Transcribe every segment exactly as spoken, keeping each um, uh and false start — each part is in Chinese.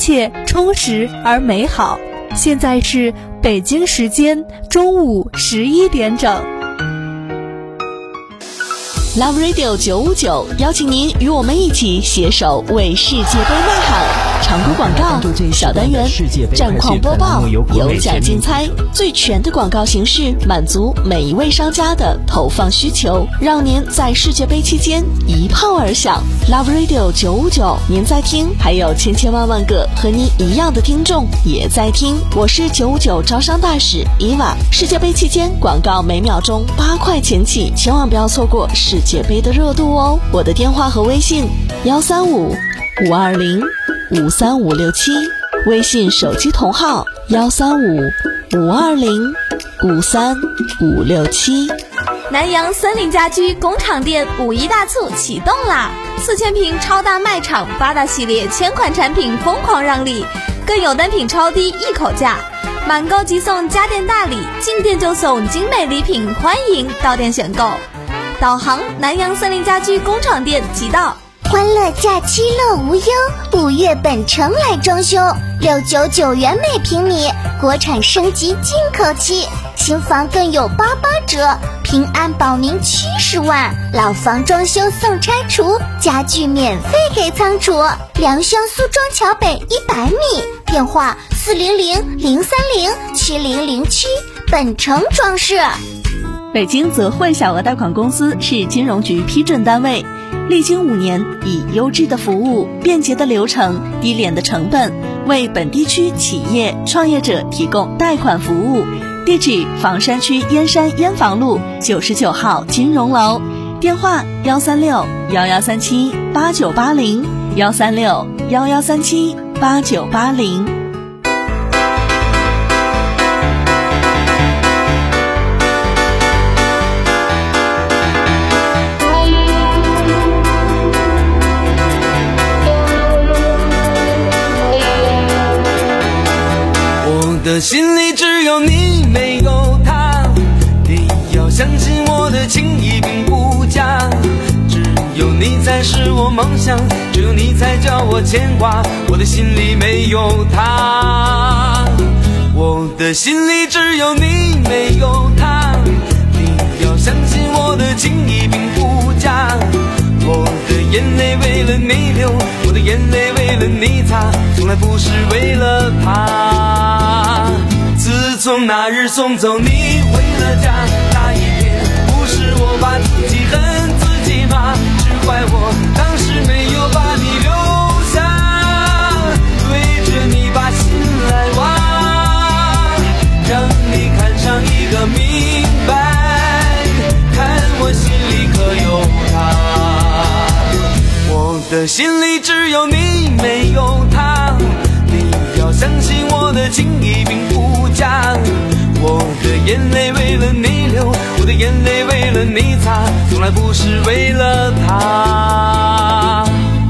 切、充实而美好。现在是北京时间中午十一点整。 Love Radio 九五九邀请您与我们一起携手为世界杯呐喊。常规广告、小单元、战况播报、有奖竞猜，最全的广告形式，满足每一位商家的投放需求，让您在世界杯期间一炮而响。Love Radio 九五九，您在听，还有千千万万个和您一样的听众也在听。我是九五九招商大使伊娃。世界杯期间广告每秒钟八块钱起，千万不要错过世界杯的热度哦。我的电话和微信幺三五五二零五三五六七，微信手机同号幺三五五二零五三五六七。 南阳森林家居工厂店五一大促启动啦！四千平超大卖场，八大系列千款产品疯狂让利，更有单品超低一口价，满购即送家电大礼，进店就送精美礼品，欢迎到店选购。导航南阳森林家居工厂店即到。 欢乐假期乐无忧，五月本城来装修，六九九元每平米，国产升级进口漆，新房更有八八折，平安保您七十万，老房装修送拆除，家具免费给仓储。良乡苏庄桥北一百米，电话四零零零三零七零零七，本城装饰。 北京泽汇小额贷款公司是金融局批准单位，历经五年，以优质的服务、便捷的流程、低廉的成本，为本地区企业创业者提供贷款服务。地址：房山区燕山燕房路九十九号金融楼，电话幺三六幺幺三七八九八零幺三六幺幺三七八九八零。 我的心里只有你没有他，你要相信我的情谊并不假，只有你才是我梦想，只有你才叫我牵挂，我的心里没有他，我的心里只有你没有他，你要相信我的情谊并不假，我的眼泪为了你流，我的眼泪为了你擦，从来不是为了他。自从那日送走你回了家那一天，不是我把自己恨自己骂，只怪我当时没有把你留下，对着你把心来挖，让你看上一个明白，看我心里可有他，我的心里只有你没有他，你要相信我的情谊并不假，我的眼泪为了你流，我的眼泪为了你擦，从来不是为了他。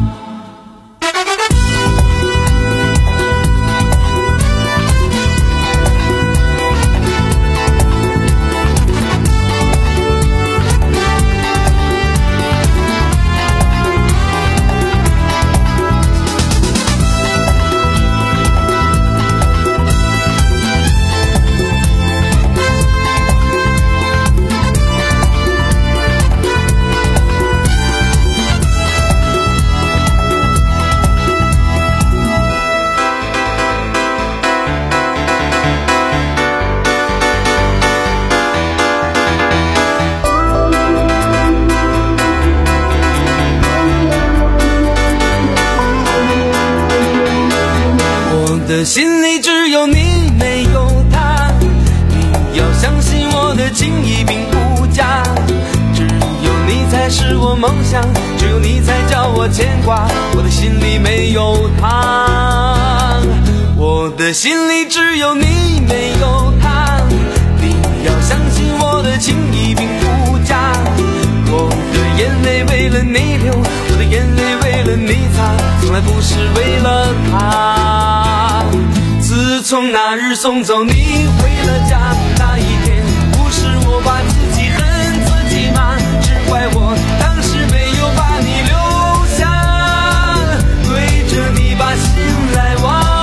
我的心里只有你没有他，你要相信我的情谊并不假，只有你才是我梦想，只有你才叫我牵挂，我的心里没有他，我的心里只有你没有他，你要相信我的情谊并不假，我的眼泪为了你流，我的眼泪为了你擦，从来不是为了他。自从那日送走你回了家那一天，不是我把自己恨自己骂，只怪我当时没有把你留下，对着你把心来挖，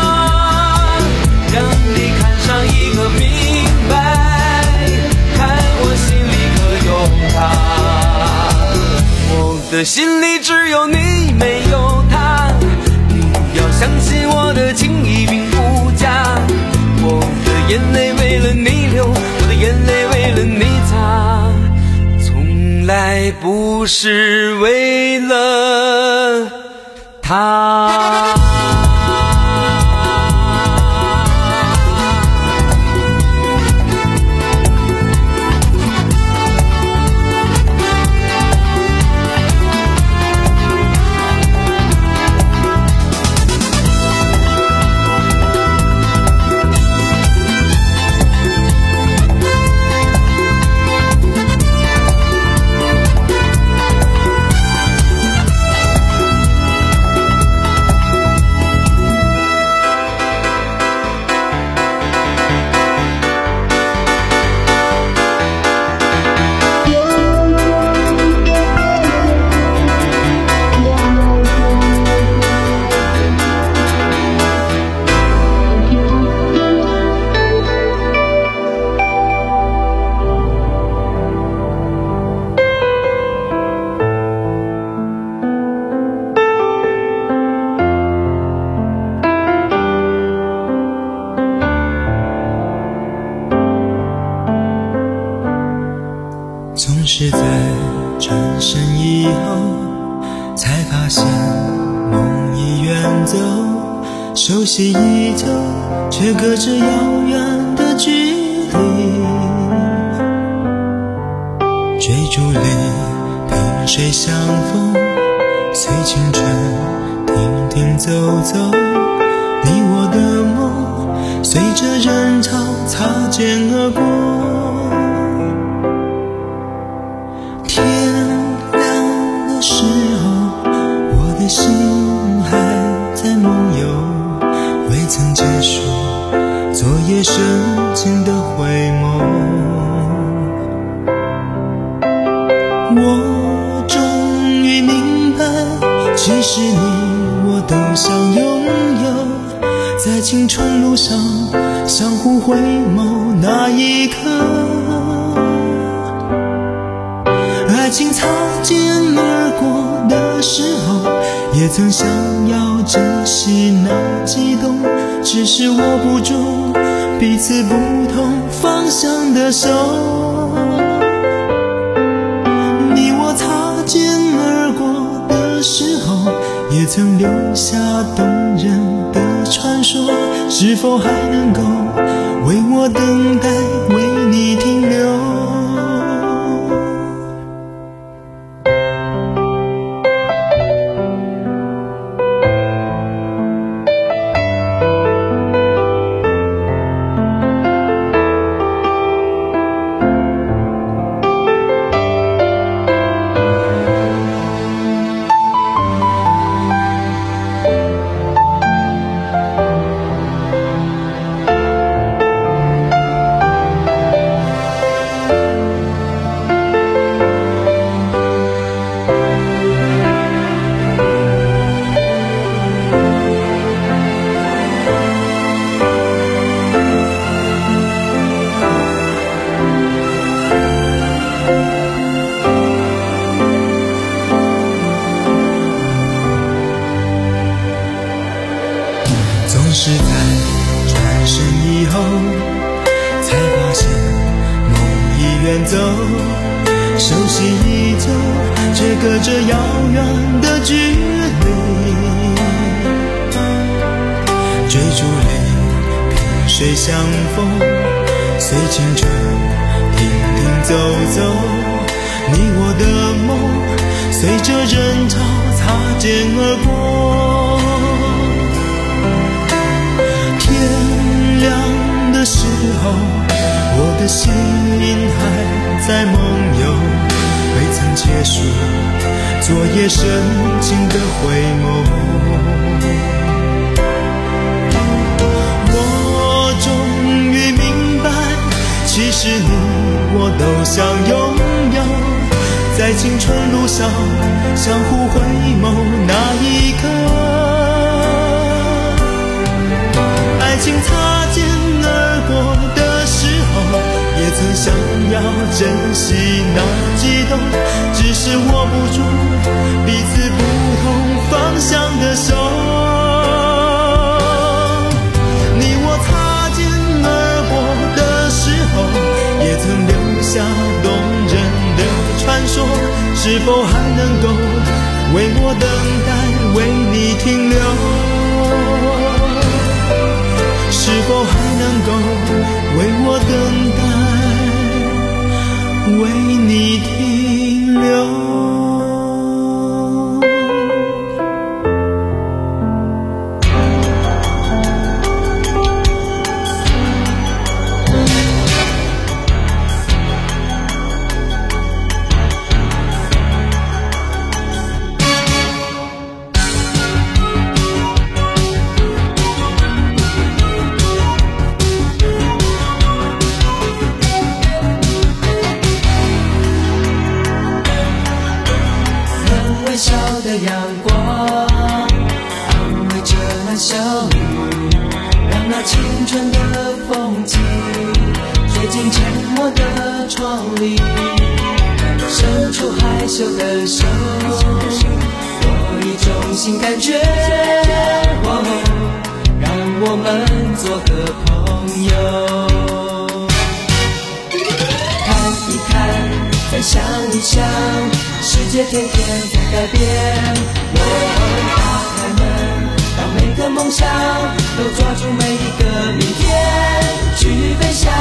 的心里只有你没有他，你要相信我的情意并不假，我的眼泪为了你流，我的眼泪为了你擦，从来不是为了他。 总是在转身以后才发现梦已远走，熟悉依旧却隔着遥远的距离，追逐里萍水相逢，随青春停停走走，你我的梦随着人潮擦肩而过，天亮的时候，我的心还在梦游，未曾结束昨夜深情的回眸。我终于明白，其实你我都想拥有，在青春路上相互回眸那一刻，爱情擦肩而过的时候，也曾想要珍惜那悸动，只是握不住彼此不同方向的手。你我擦肩而过的时候，也曾留下动人的传说，是否还能够为我等待，为你停留？总是在转身以后才发现梦已远走，熟悉依旧却隔着遥远的距离，追逐里萍水相逢，随青春停停走走，你我的梦随着人潮擦肩而过，天亮的时候，我的心还在梦游，未曾结束昨夜深情的回眸。我终于明白，其实你我都想拥有，在青春路上相互回眸那一刻，爱情擦肩而过的时候，也曾想要珍惜那悸动，只是是握不住彼此不同方向的手。你我擦肩而过的时候，也曾留下动人的传说，是否还能够为我等待，为你停留？是否还能够为我等待，为你停留？ 微笑的阳光安慰着那小雨，让那青春的风景吹进沉默的窗里，伸出害羞的手，我一种新感觉，哦，让我们做个朋友。看一看，再想一想，世界天天在改变，我打开门，让每个梦想都抓住每一个明天去飞翔。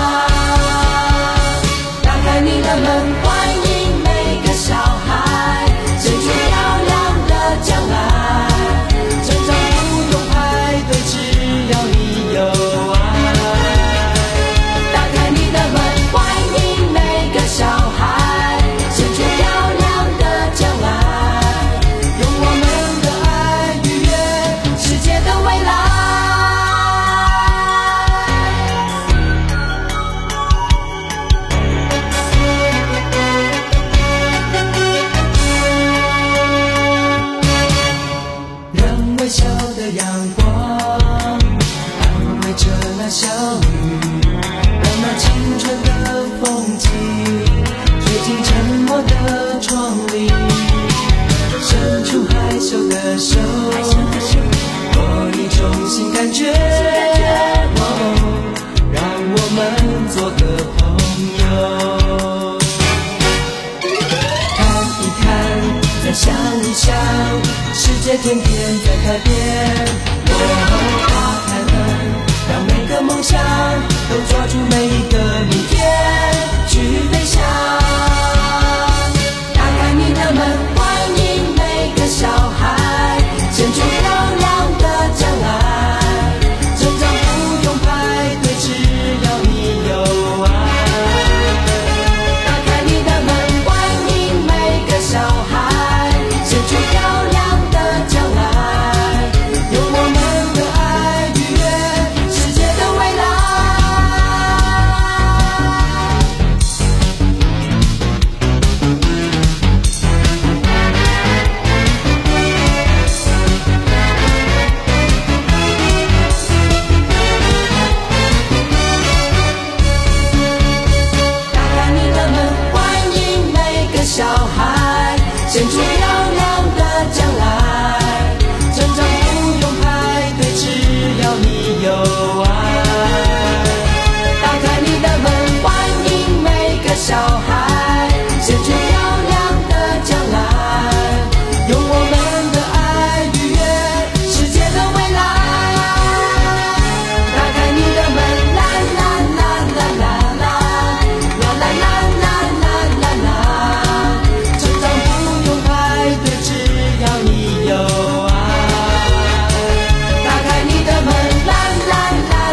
打开你的门，欢迎每个小孩，伸出漂亮的将来，成长不用排队，只要你有爱。打开你的门，欢迎每个小孩，伸出漂亮的将来，用我们的爱愉悦世界的未来。让微笑的阳光安慰着那小雨，让那青春的风景吹进沉默的窗里，伸出害羞的手，我一种新感觉，哦，让我们做个朋友。看一看，再想一想，世界天天在改变，我打开门，让每个梦想都抓住每一个明天去飞翔。打开你的门，欢迎每个小孩，伸出漂亮的将来，成长不用排队，只要你有爱。打开你的门，欢迎每个小孩，伸出漂亮的将来，用我们的爱愉悦世界的未来。打开你的门，欢迎每个小孩，伸出漂亮的将来，成长不用排队，只要你有爱。打开你的门，欢迎每个小孩，伸出漂亮的将来，用我们的爱愉悦世界的未来。打开你的门，啦啦啦啦啦啦，啦啦啦啦啦啦啦，成长不用排队，只要你有爱。打开你的门，啦啦啦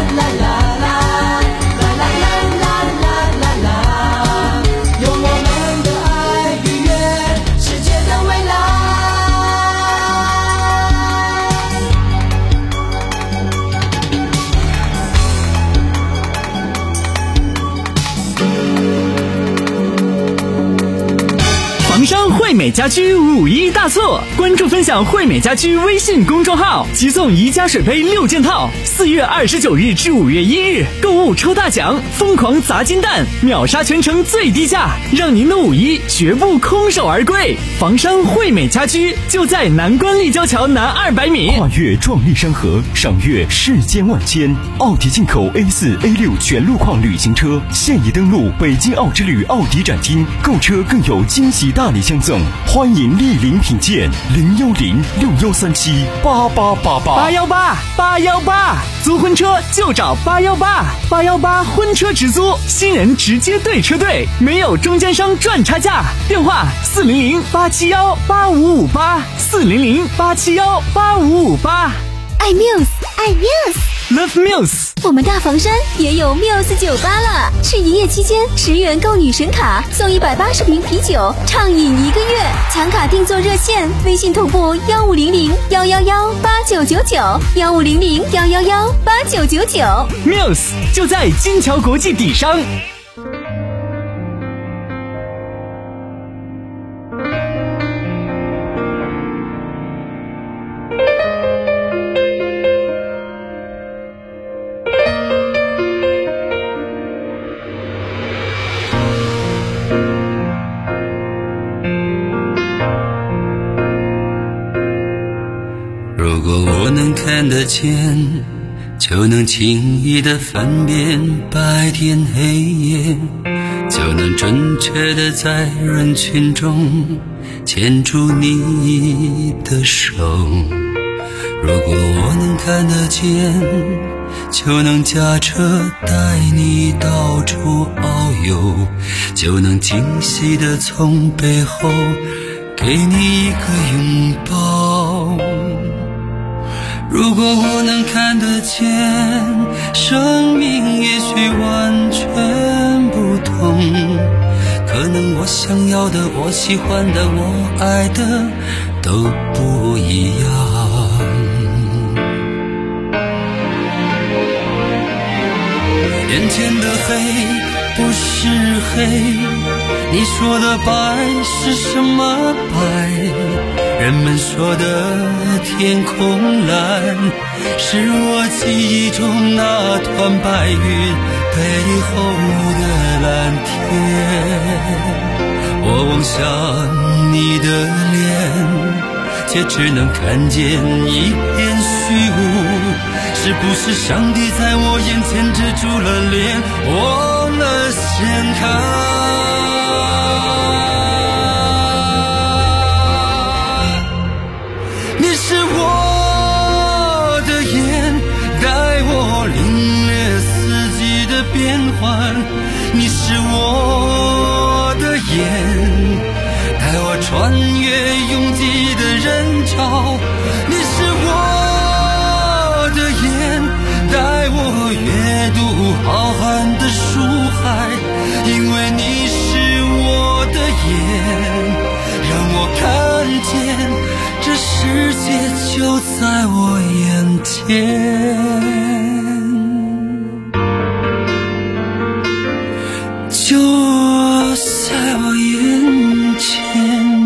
惠美家居五一大促，关注分享惠美家居微信公众号，即送宜家水杯六件套。四月二十九日至五月一日，购物抽大奖，疯狂砸金蛋，秒杀全城最低价，让您的五一绝不空手而归。房商惠美家居就在南关立交桥南二百米。 跨越壮丽山河，赏月世间万千。奥迪进口 A 四 A 六全路况旅行车现已登陆北京奥之旅奥迪展厅，购车更有惊喜大礼相赠，欢迎莅临品鉴。零幺零六幺三七八八八八八幺八八幺八，租婚车就找八幺八八幺八婚车直租，新人直接对车队，没有中间商赚差价。电话四零零八七幺八五五八四零零八七幺八五五八。 爱 Muse， 爱 Muse， Love Muse。 我们大房山也有 Muse 酒吧了，是营业期间十元购女神卡送一百八十瓶啤酒，畅饮一个月。抢卡订座热线：微信同步幺五零零幺幺幺八九九九幺五零零幺幺幺八九九九。 Muse 就在金桥国际底商。 如果我能看得见，就能轻易地分辨白天黑夜，就能准确地在人群中牵住你的手。如果我能看得见，就能驾车带你到处遨游，就能惊喜地从背后给你一个拥抱。如果我能看得见，生命也许完全不同，可能我想要的，我喜欢的，我爱的都不一样。眼前的黑不是黑，你说的白是什么白？人们说的天空蓝，是我记忆中那团白云背后的蓝天。我望向你的脸，却只能看见一片虚无。是不是上帝在我眼前遮住了脸，忘了掀开？你是我的眼，带我领略四季的变换。你是我的眼，带我穿越拥挤的人潮。你是我的眼，带我阅读浩瀚的书海。因为你是我的眼，让我看见这世界就在我眼前，就在我眼前。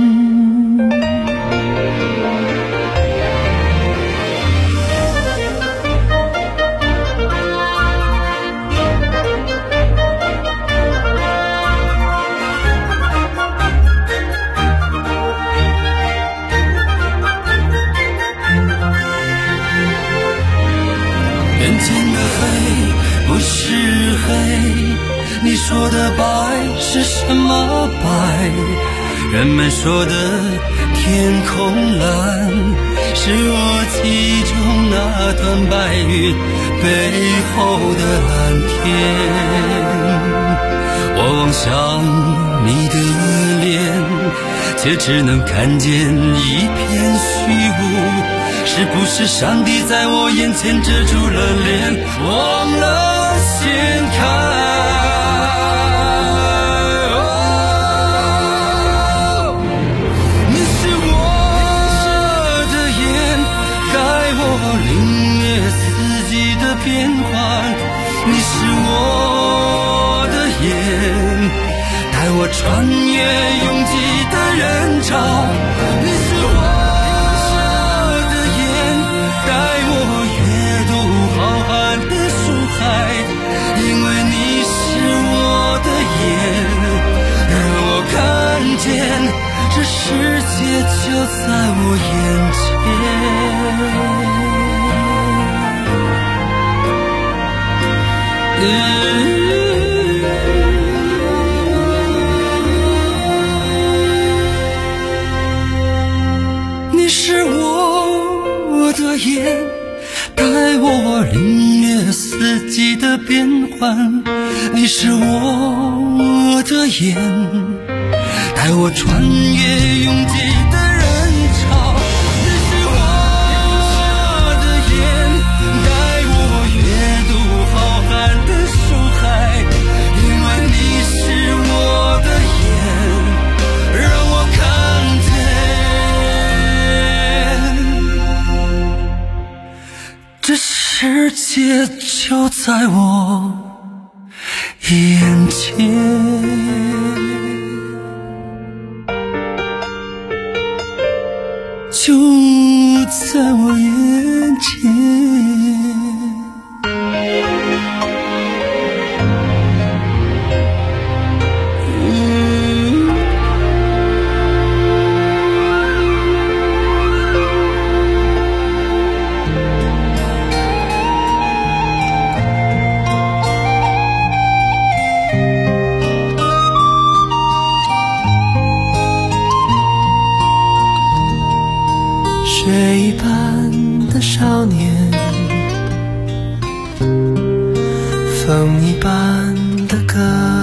眼前的黑不是黑，你说的白是什么白？人们说的天空蓝，是我记忆中那团白云背后的蓝天。我望向你的脸，却只能看见一片虚无。是不是上帝在我眼前遮住了脸，忘了掀开？哦，你是我的眼，带我领略四季的变换。你是我的眼，带带我穿越拥挤的人潮。你是我的眼，带我阅读浩瀚的书海，因为你是我的眼，让我看见这世界就在我眼前。你是我的眼，带我领略四季的变换。你是我的眼，带我穿越拥挤的人潮。你是我的眼，带我阅读浩瀚的书海，因为你是我的眼，让我看见这世界就在我眼前。就在我眼前。水一般的少年，风一般的歌，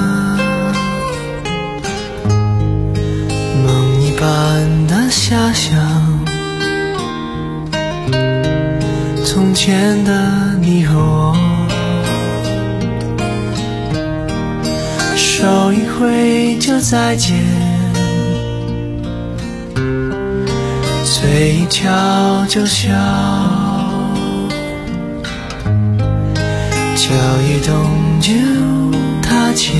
梦一般的遐想。从前的你和我，手一挥就再见，嘴一翘就笑，脚一动就踏前。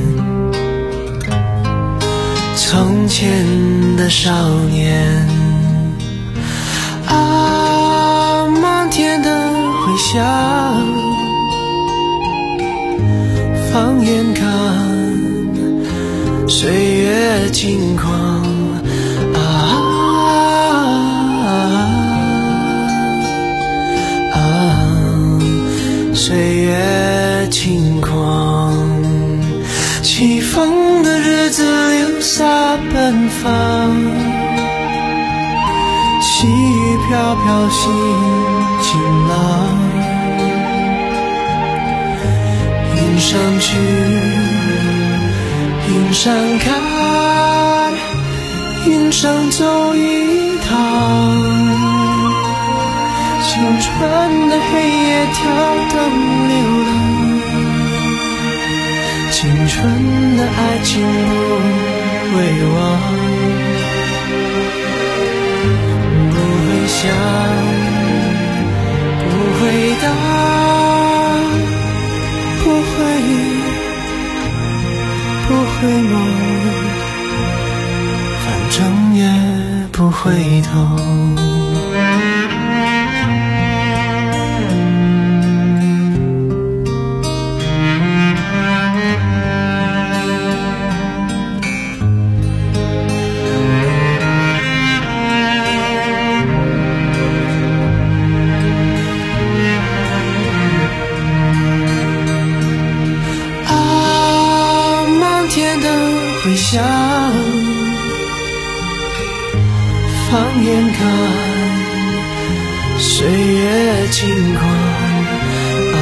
从前的少年啊，漫天的回响，放眼看岁月轻狂啊。岁月轻狂，起风的日子流洒奔放，细雨飘飘心晴朗。云上去，云上看，云上走一趟。青春的黑夜跳动流浪，青春的爱情不会忘，不会想，不会答，不会不会梦，反正也不回头。回想，放眼看岁月轻狂啊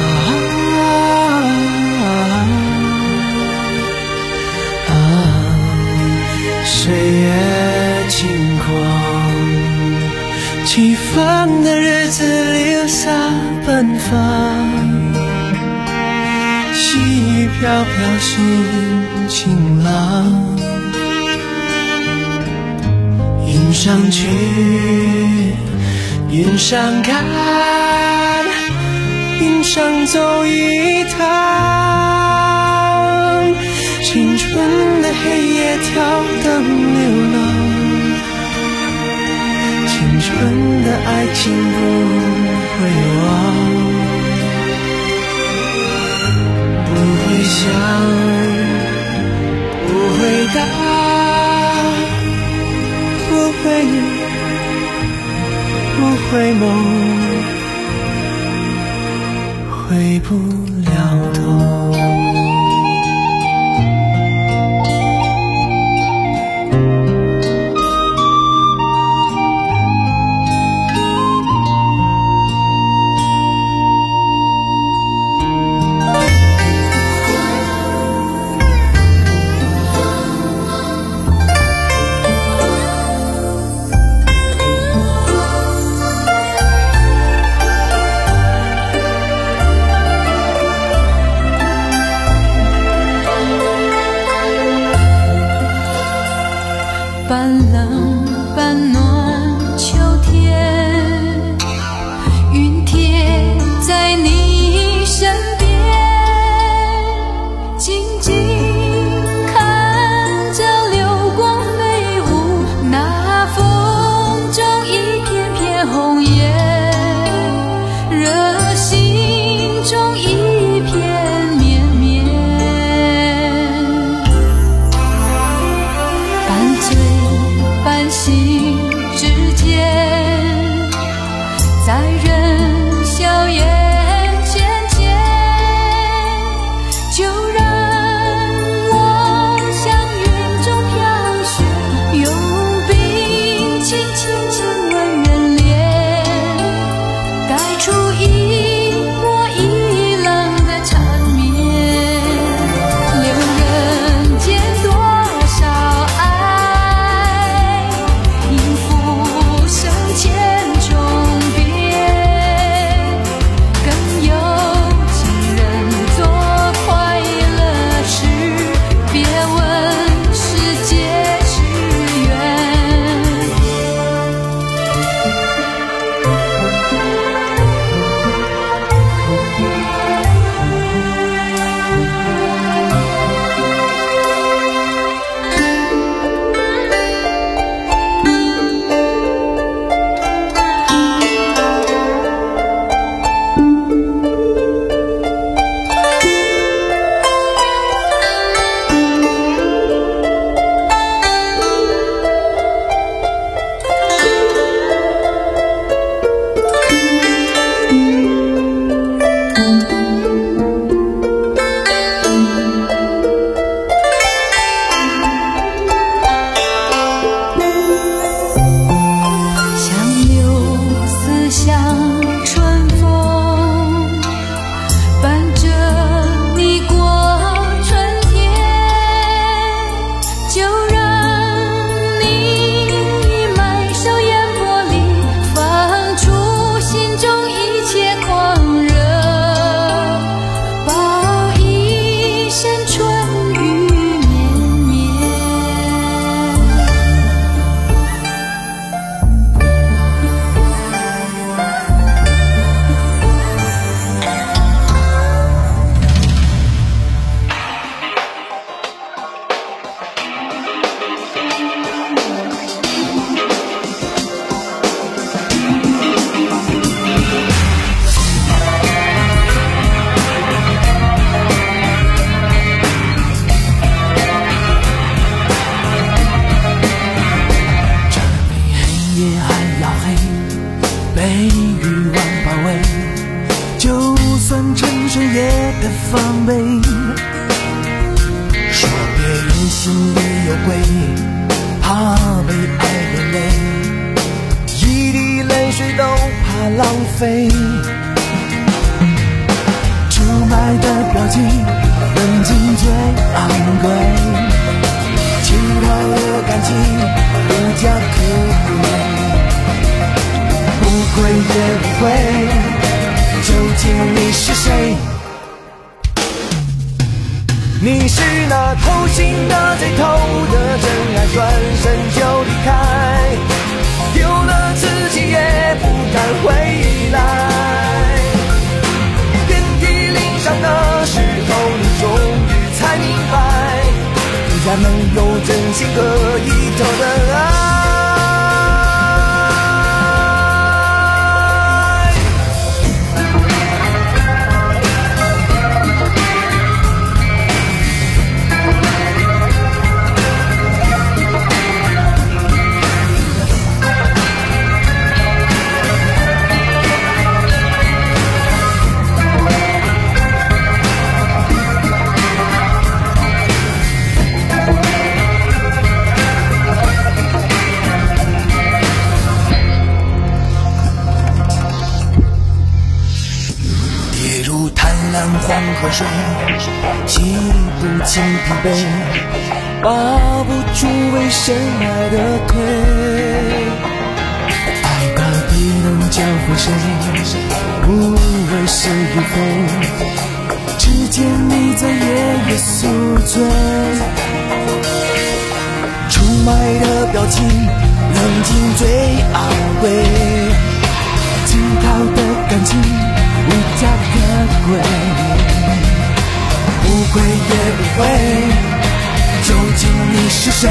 啊，岁月轻狂，起风的日子流洒奔放，细雨飘飘心晴朗。云上去，云上看，云上走一趟，青青春的黑夜跳灯流浪，青春的爱情不会忘，不会想，不会答，不会忆，不会梦，回不了头。 半冷半暖秋天，云贴在你身边，静静看着流光飞舞，那风中一片片红叶，热心中一片绵绵，半醉半醒之间，在人笑颜浅浅，就让我像云中飘雪，用冰轻轻亲吻人脸，带出一波一浪的缠绵，留人间多少爱，应付生千重变，更有情人做快乐事，别问世界之缘。像柳丝像春风，伴着你过春天，就让你埋首烟波里，放出心中一切狂热，报一生春雨绵绵。 夜还要黑，被欲望包围，就算沉睡也得防备。说别人心里有鬼，怕被爱连累，一滴泪水都怕浪费。出卖的表情，冷静最昂贵，乞讨的感情无家可归。不会也不会，究竟你是谁？你是那偷心的最偷的真爱，转身就离开，丢了自己也不敢回来。遍体鳞伤的时候，你终于才明白， 心可以投的爱。 黄河水，洗不清疲惫，拔不出为深爱的腿。爱到底能教会谁？不为是与非，只见你在夜夜宿醉。出卖的表情，冷静最昂贵，乞讨的感情无价可贵。不会也不会，究竟你是谁？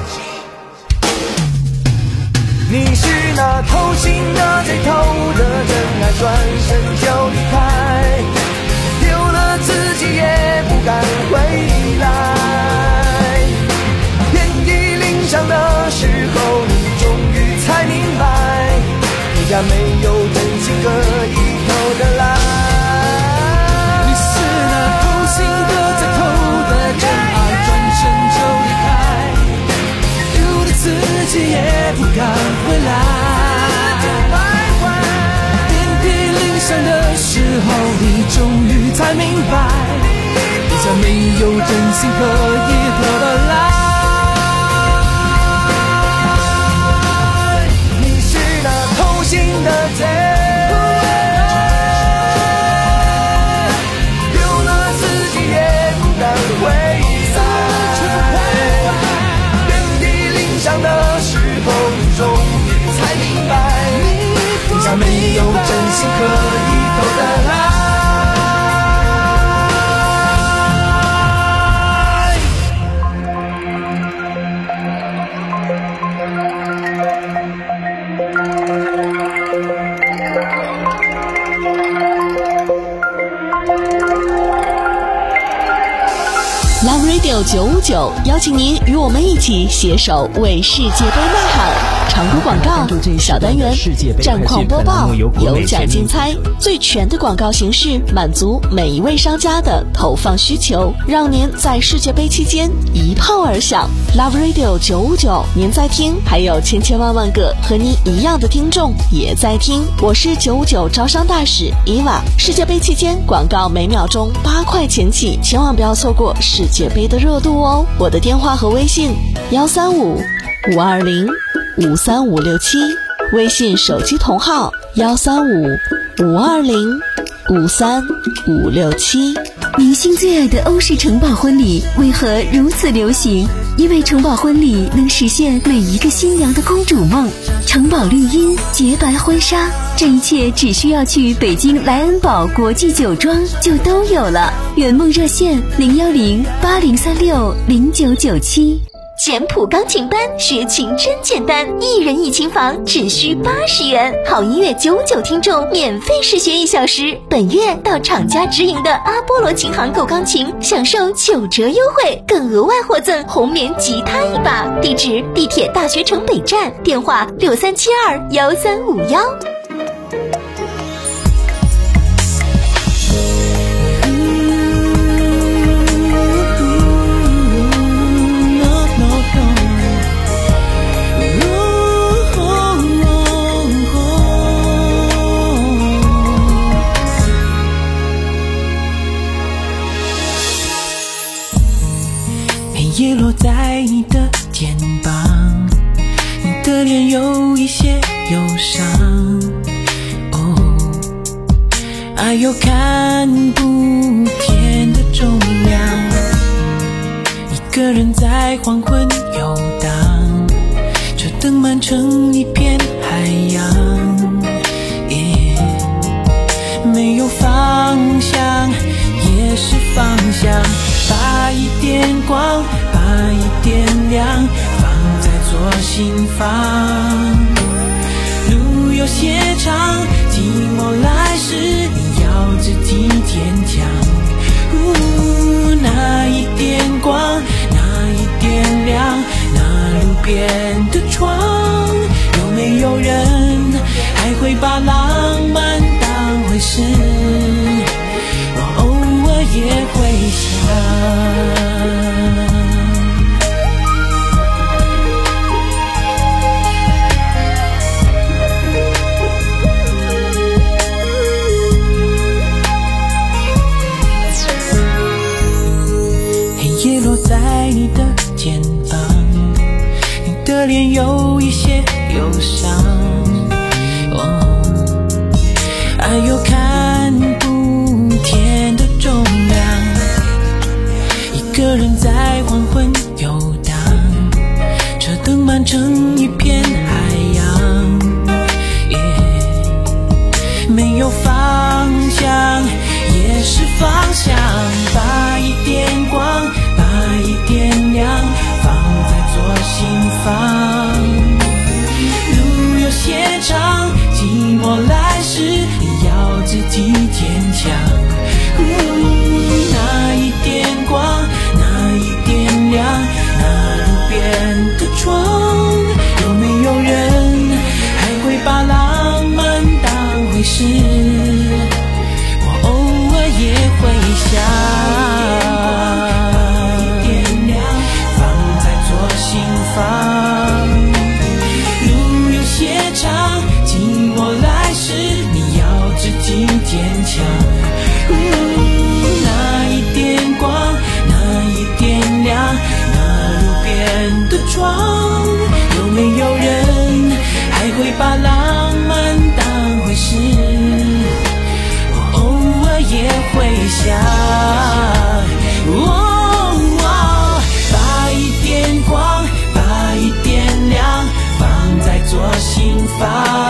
你是那偷心的最偷的真爱，转身就离开，丢了自己也不敢回来。遍体鳞伤的时候，你终于才明白，人家没有真心可以偷得来。 自己也不敢回来，遍体鳞伤的时候，你终于才明白，人家没有真心可以得得来。 你是那偷心的贼，丢了自己也不敢回来。的时候，你终于才明白，人家没有真心可以偷得来。 Love Radio 九五九邀请您与我们一起携手为世界杯呐喊。常规广告、小单元、战况播报、有奖竞猜，最全的广告形式，满足每一位商家的投放需求，让您在世界杯期间一炮而响。Love Radio 九五九，您在听，还有千千万万个和您一样的听众也在听。我是九五九招商大使伊娃。世界杯期间广告每秒钟八块钱起，千万不要错过世界杯的热度哦。我的电话和微信幺三五五二零五三五六七，微信手机同号幺三五五二零五三五六七。 明星最爱的欧式城堡婚礼为何如此流行？因为城堡婚礼能实现每一个新娘的公主梦。城堡绿茵、洁白婚纱，这一切只需要去北京莱恩堡国际酒庄就都有了。圆梦热线零幺零八零三六零九九七。 简谱钢琴班学琴真简单，一人一琴房只需八十元，好音乐九九听众免费试学一小时。本月到厂家直营的阿波罗琴行购钢琴，享受九折优惠，更额外获赠红棉吉他一把。地址：地铁大学城北站，电话六三七二幺三五幺。 叶落在你的肩膀，你的脸有一些忧伤。哦，爱又看不见的重量，一个人在黄昏游荡，车灯漫成一片海洋。没有方向，也是方向。把一点光，把一点亮， 心房。路有些长，寂寞来时你要自己坚强。呜，那一点光，那一点亮，那路边的窗，有没有人还会把浪漫当回事？我偶尔也会想。夜落在你的肩膀，你的脸有一些忧伤。哦，爱有看不见的重量，一个人在黄昏游荡，车灯漫成一片海洋。yeah, 没有方向也是方向，把一点光，把一点亮，放在左心房。路有些长，寂寞来时你要自己坚强。那一点光，那一点亮，那路边的窗，有没有人还会把浪漫当回事？我偶尔也会想。路有些长，寂寞来时你要自己坚强。那一点光，那一点亮，那路边的窗，有没有人还会把浪漫当回事？我偶尔也会想。哦左心房，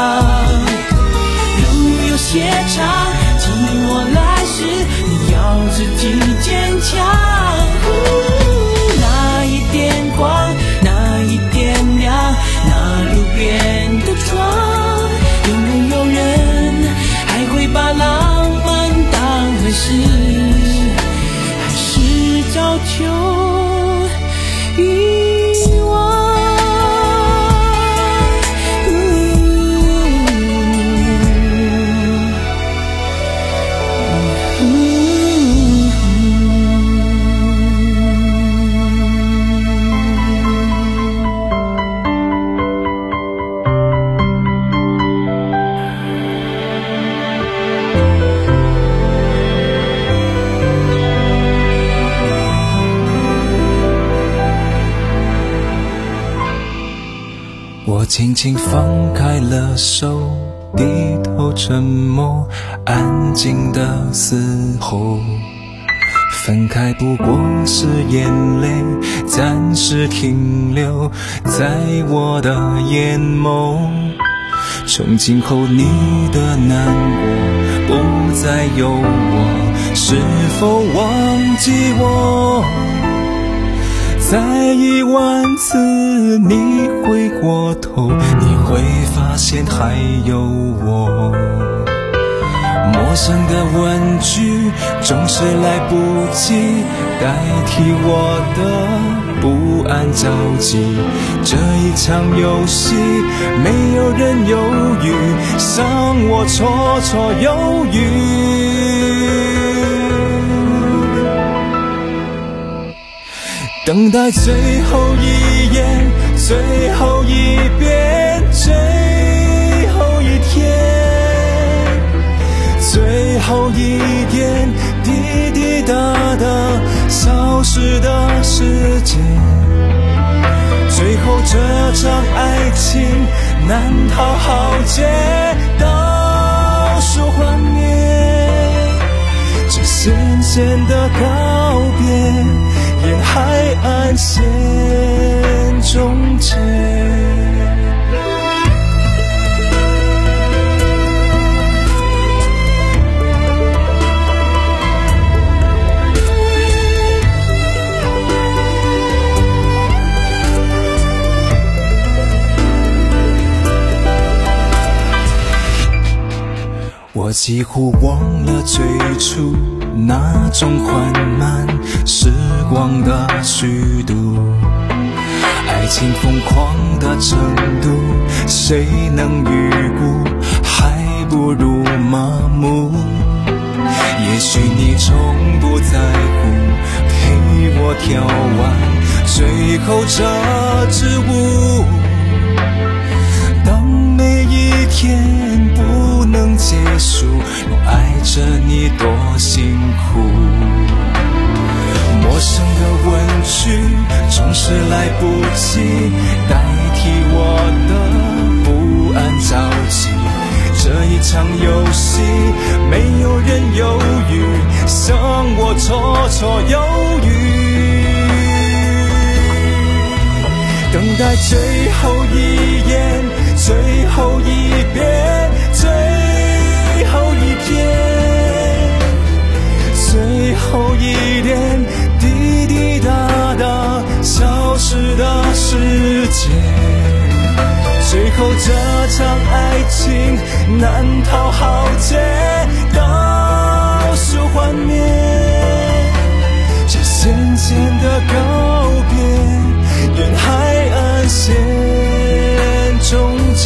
路有些长，寂寞来时你要自己坚强。那一点光，那一点亮，那路边的窗，有没有人还会把浪漫当回事？还是早就遗忘？ 我轻轻放开了手，低头沉默，安静的嘶吼。分开不过是眼泪暂时停留在我的眼眸，从今后你的难过不再有我，是否忘记我？再一万次你回过头，你会发现还有我。陌生的问句总是来不及代替我的不安着急，这一场游戏没有人犹豫，让我绰绰有余。等待最后一眼，最后一遍，最后一天，最后一点滴滴答答消失的时间，最后这场爱情难逃浩劫，倒数幻灭，这咸咸的告别沿海岸线终结。 我几乎忘了最初那种缓慢时光的虚度，爱情疯狂的程度，谁能预估？还不如麻木。也许你从不在乎，陪我跳完最后这支舞。当每一天不能结束，又爱着你多辛苦。陌生的问句总是来不及代替我的不安着急。这一场游戏没有人犹豫，剩我绰绰有余。等待最后一眼，最后一遍，最后一天，最后一点滴滴答答消失的时间。最后这场爱情难逃浩劫，倒数幻灭，这渐渐的告别，沿海岸线终结。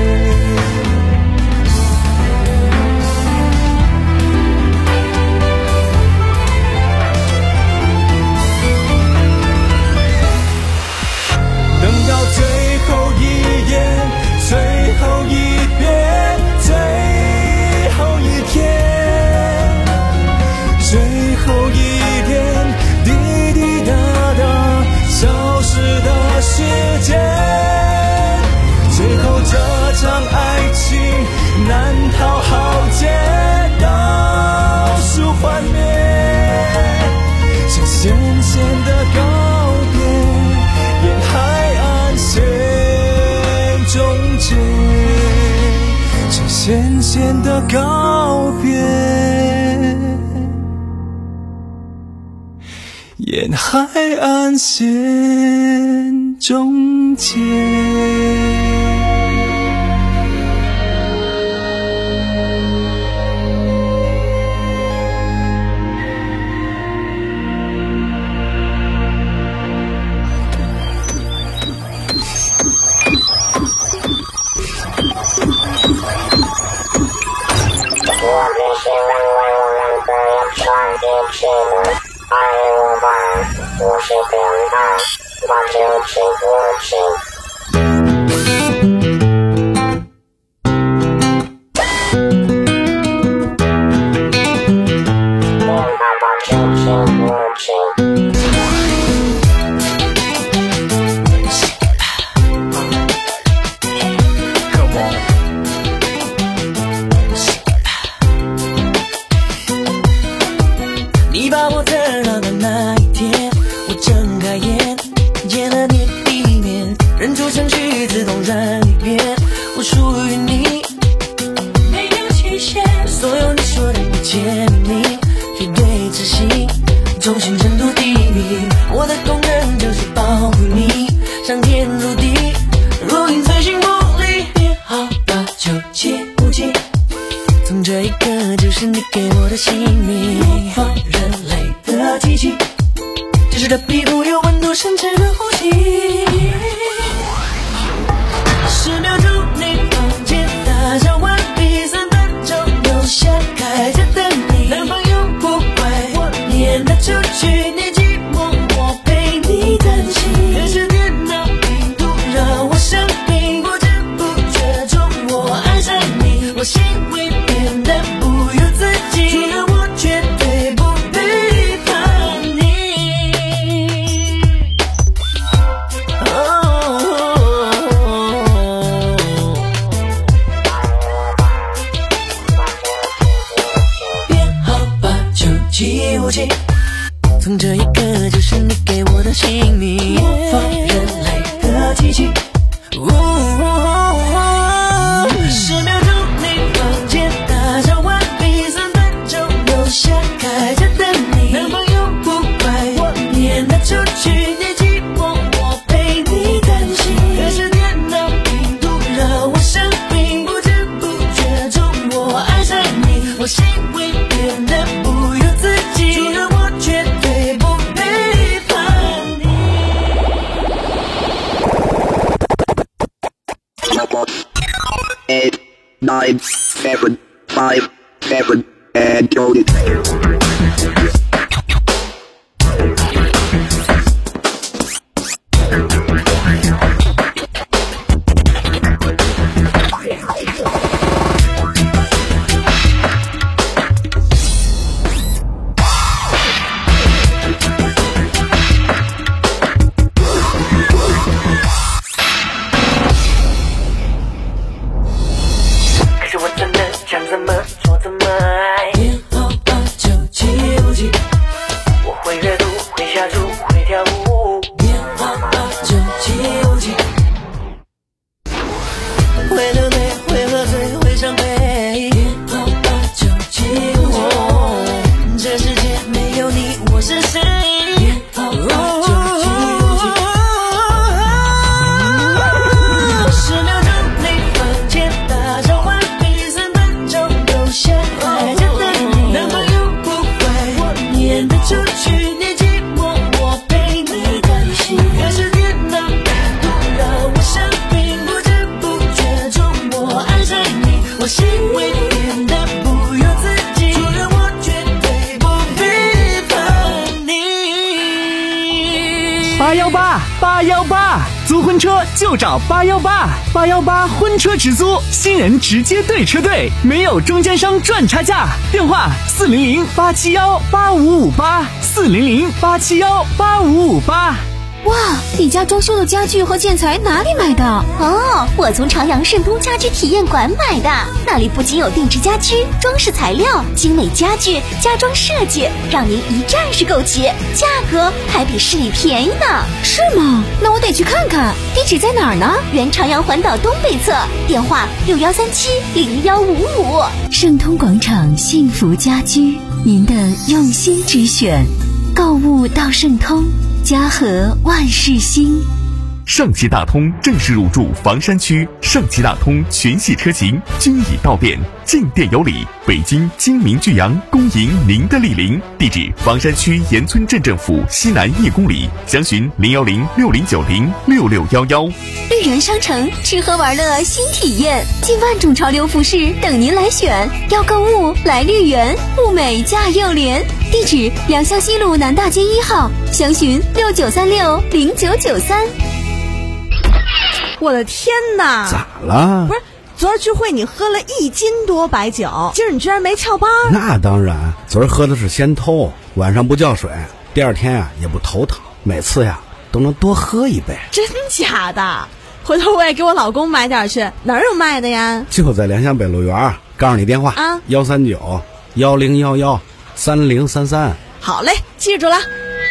最后一遍，最后一天，最后一点滴滴答答消失的时间。最后这场爱情难逃浩劫，倒数幻灭，这渐渐的告别，沿海岸线终结，这渐渐的告别，沿海岸线终结。 我是表达，我就是我是。 你把我等到的那一天，我睁开眼，见了你的地面，人就程序自动在里边，我属于你，没有期限，所有你说的一切秘密，绝对执行，忠心程度第一，我的功能就是保护你，上天入地，如影随形不离，别好吧就切不弃，从这一刻就是你给我的姓名，模仿人类的机器，这时的皮肤有温度，深沉的呼吸。十秒钟内房间打扫完毕，三分钟留下开着等你，男朋友不怪我撵他出去，你寂寞我陪你担心，可是电脑病毒让我生病，不知不觉中我爱上你，我心会变得不由自己，除了我绝对不背叛你。别好吧就气无气，从这一刻就是你给我的姓名，模仿人类的机器。十秒钟内房间打扫完毕，三分钟留下开着等你，男朋友不怪我撵他出去，你寂寞我陪你担心，可是电脑病毒让我生病，不知不觉中我爱上你， 八幺八八幺八，租婚车就找八幺八，八幺八婚车直租，新人直接对车队，没有中间商赚差价。电话四零零八七幺八五五八，四零零八七幺八五五八。 哇，你家装修的家具和建材哪里买的？ 哦，我从朝阳盛通家居体验馆买的，那里不仅有定制家居、装饰材料、精美家具、家装设计，让您一站式购齐，价格还比市里便宜呢。 是吗？那我得去看看。地址在哪儿呢？ 原朝阳环岛东北侧，电话六幺三七零幺五五。 盛通广场幸福家居，您的用心之选，购物到盛通。家和万事兴。 上汽大通正式入驻房山区，上汽大通全系车型均已到店，进店有礼。北京精明巨阳恭迎您的莅临，地址房山区岩村镇政府西南一公里，详询零幺零六零九零六六幺幺。 绿园商城吃喝玩乐新体验，近万种潮流服饰等您来选，要购物来绿园，物美价又廉。地址良乡西路南大街一号，详询六九三六零九九三。 我的天哪！ 咋了？ 不是，昨儿聚会你喝了一斤多白酒，今儿你居然没翘班？ 那当然，昨儿喝的是仙偷，晚上不叫水，第二天呀、啊、也不头疼，每次呀都能多喝一杯。 真假的？回头我也给我老公买点去，哪儿有卖的呀？ 就在良乡北路园，告诉你电话啊，幺三九幺零幺幺三零三三。 好嘞，记住了。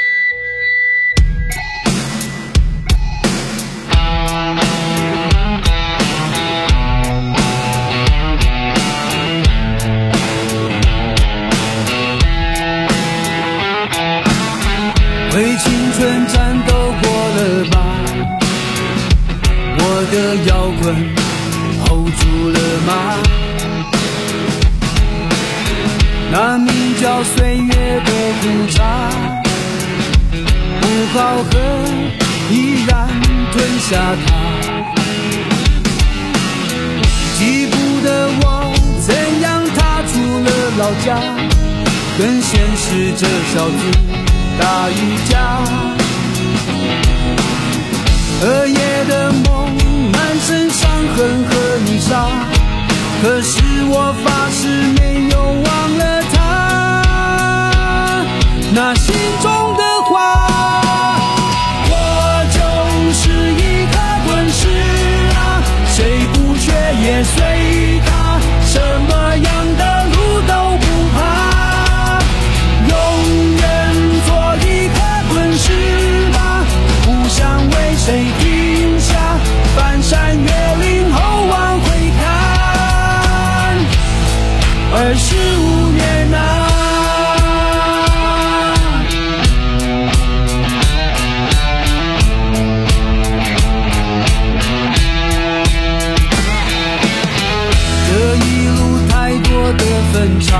为青春战斗过了吧，我的摇滚 hold 住了吗？那名叫岁月的苦茶，不好喝依然吞下它。记不得我怎样踏出了老家，跟现实这小子打一架，二夜的梦满身伤痕和泥沙，可是我发誓没有忘了他那心中的话。我就是一颗滚石啊，谁不缺也随他，什么样的路都不怕，永远做一颗滚石吧，不想为谁停下，翻山越岭后往回看，二十五年啊。这一路太多的分岔，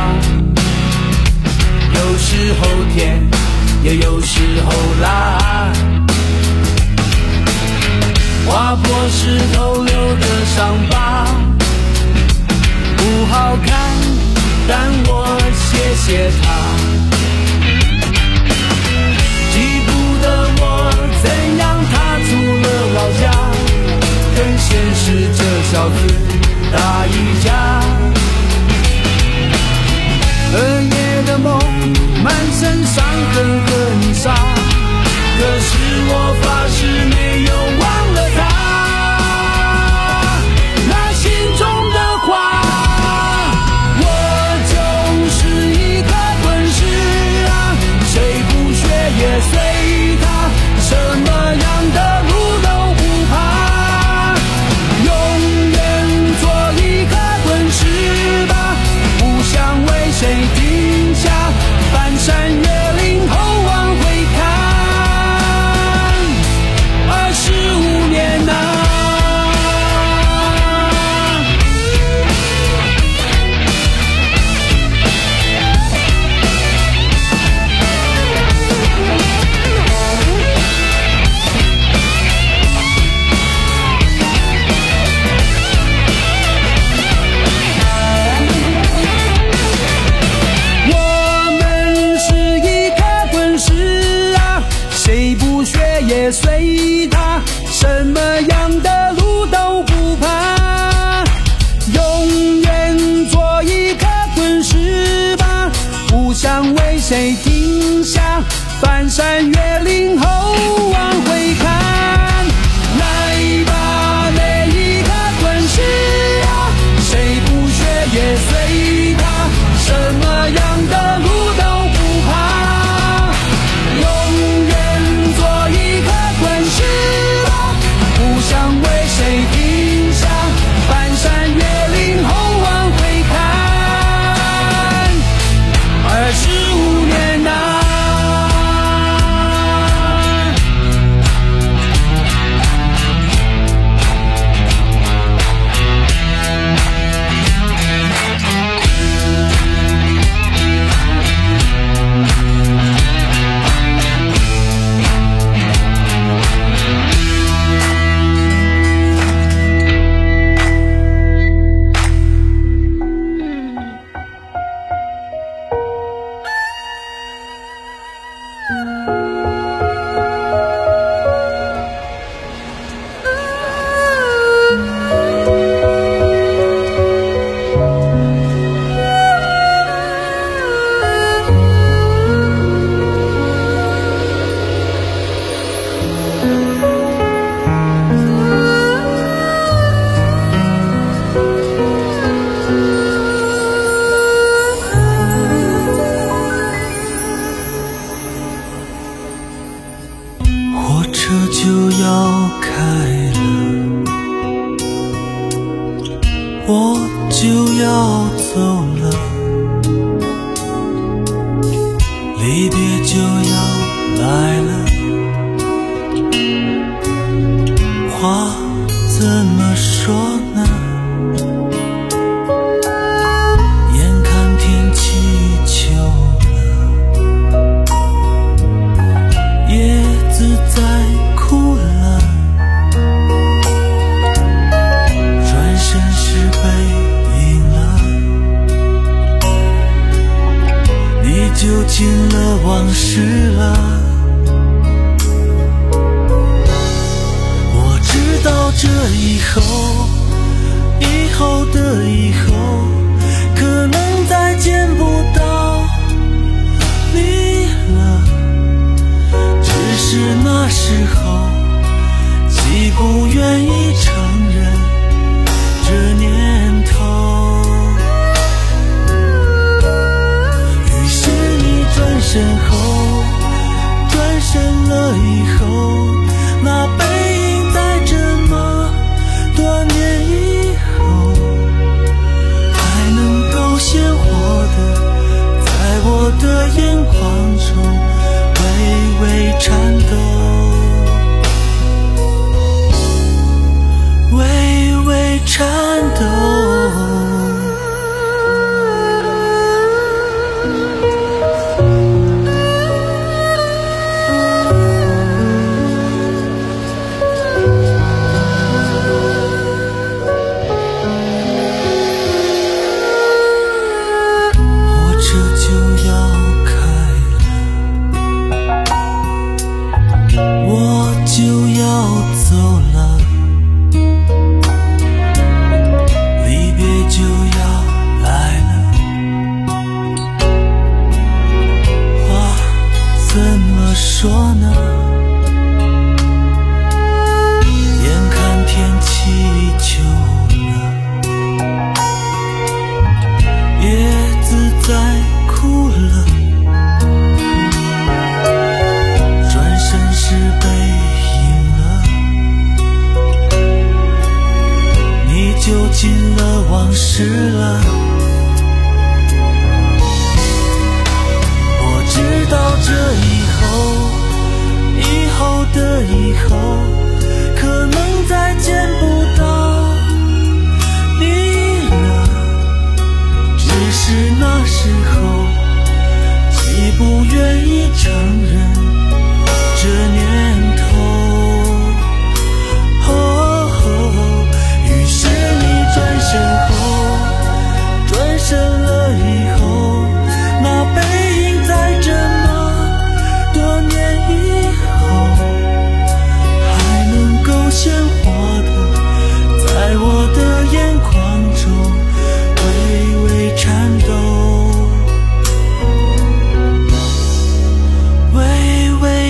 有时候甜也有时候辣，划破石头留的伤疤不好看，但我谢谢响，翻山越岭后往回看，来吧每一个滚石啊，谁不学也随他，什么样的路都不怕，永远做一颗滚石啊，不想为谁停下，翻山越岭后往回看，二十五年呐。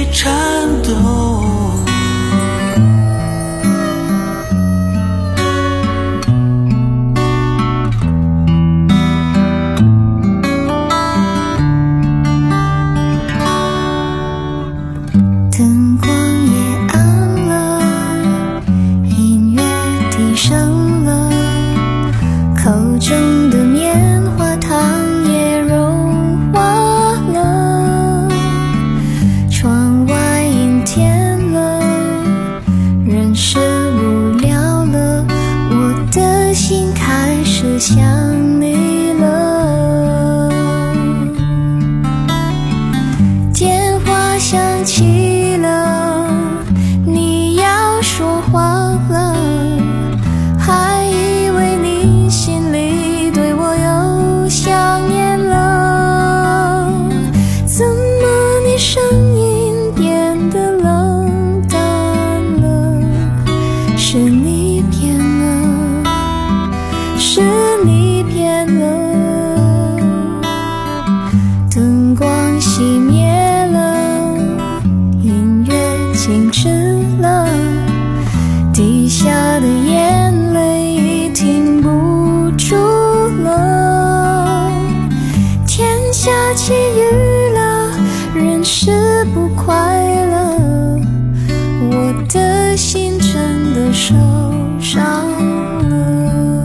颤抖。 灯光也暗了，音乐低声了，口中的棉花糖也融化了，窗外阴天了，人是无聊了，我的心开始想你了。电话响起了，你要说话了，还以为你心里对我有想念了，怎么你声音变得冷淡了？是你变了，是你变了。灯光熄灭了，音乐静止了，滴下的眼泪已停不住了。天下起雨了，人是不快乐，我的心真的受伤了。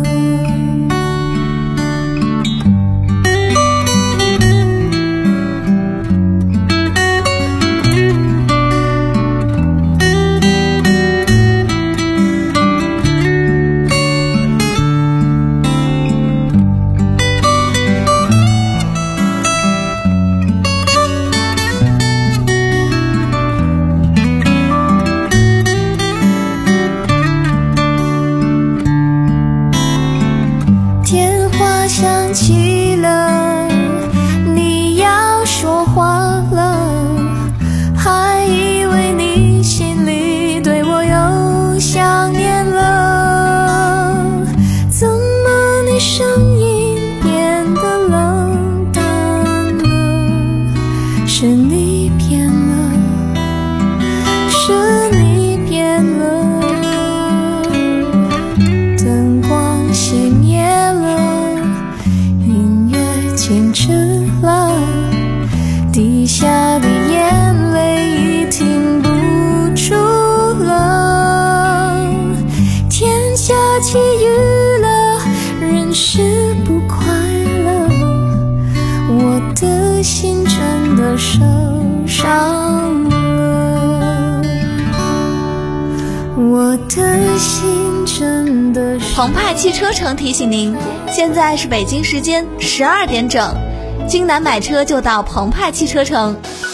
电话响起了，你要说话了，还以为你心里对我有想念了，怎么你声音变得冷淡了？是你变了，是你变了。灯光熄灭了，音乐静止了，滴下的眼泪已停不住了。天下起雨了，人是不快乐，我的心真的受伤了，我的心真的受。 澎湃汽车城提醒您，现在是北京时间十二点整，京南买车就到澎湃汽车城。